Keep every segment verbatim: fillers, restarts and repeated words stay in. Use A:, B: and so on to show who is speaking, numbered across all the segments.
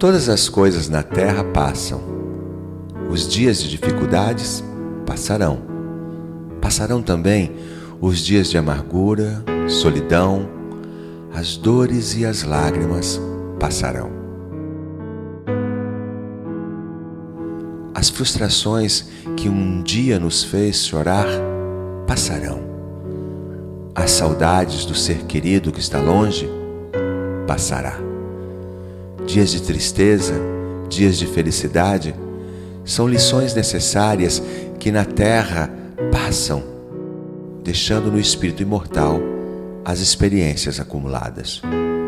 A: Todas as coisas na terra passam. Os dias de dificuldades passarão. Passarão também os dias de amargura, solidão, as dores e as lágrimas passarão. As frustrações que um dia nos fez chorar passarão. As saudades do ser querido que está longe passará. Dias de tristeza, dias de felicidade, são lições necessárias que na terra passam, deixando no espírito imortal as experiências acumuladas.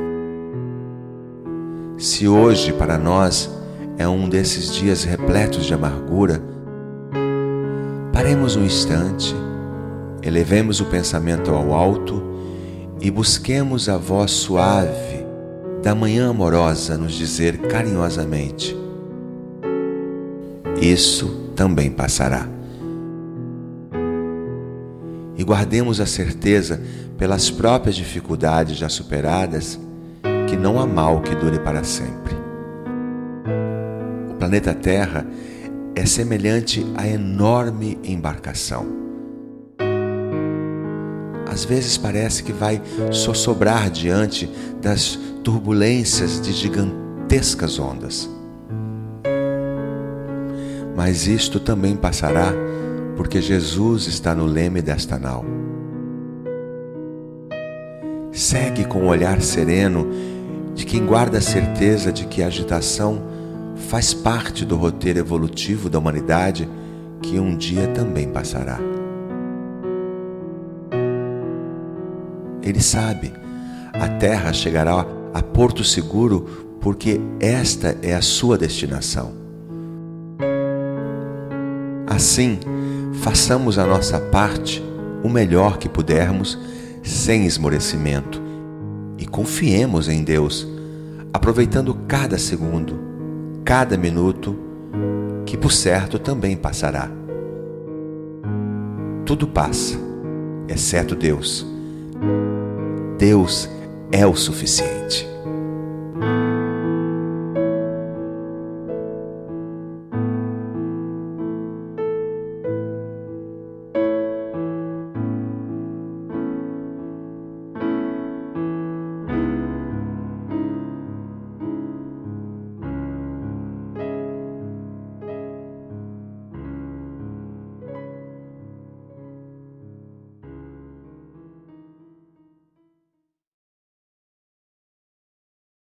A: Se hoje para nós é um desses dias repletos de amargura, paremos um instante, elevemos o pensamento ao alto e busquemos a voz suave da manhã amorosa nos dizer carinhosamente: isso também passará. E guardemos a certeza, pelas próprias dificuldades já superadas, que não há mal que dure para sempre. O planeta Terra é semelhante à enorme embarcação. Às vezes parece que vai sossobrar diante das turbulências de gigantescas ondas. Mas isto também passará, porque Jesus está no leme desta nau. Segue com o olhar sereno de quem guarda a certeza de que a agitação faz parte do roteiro evolutivo da humanidade, que um dia também passará. Ele sabe, a Terra chegará a porto seguro porque esta é a sua destinação. Assim, façamos a nossa parte o melhor que pudermos, sem esmorecimento, e confiemos em Deus, aproveitando cada segundo, cada minuto, que por certo também passará. Tudo passa, exceto Deus. Deus é o suficiente.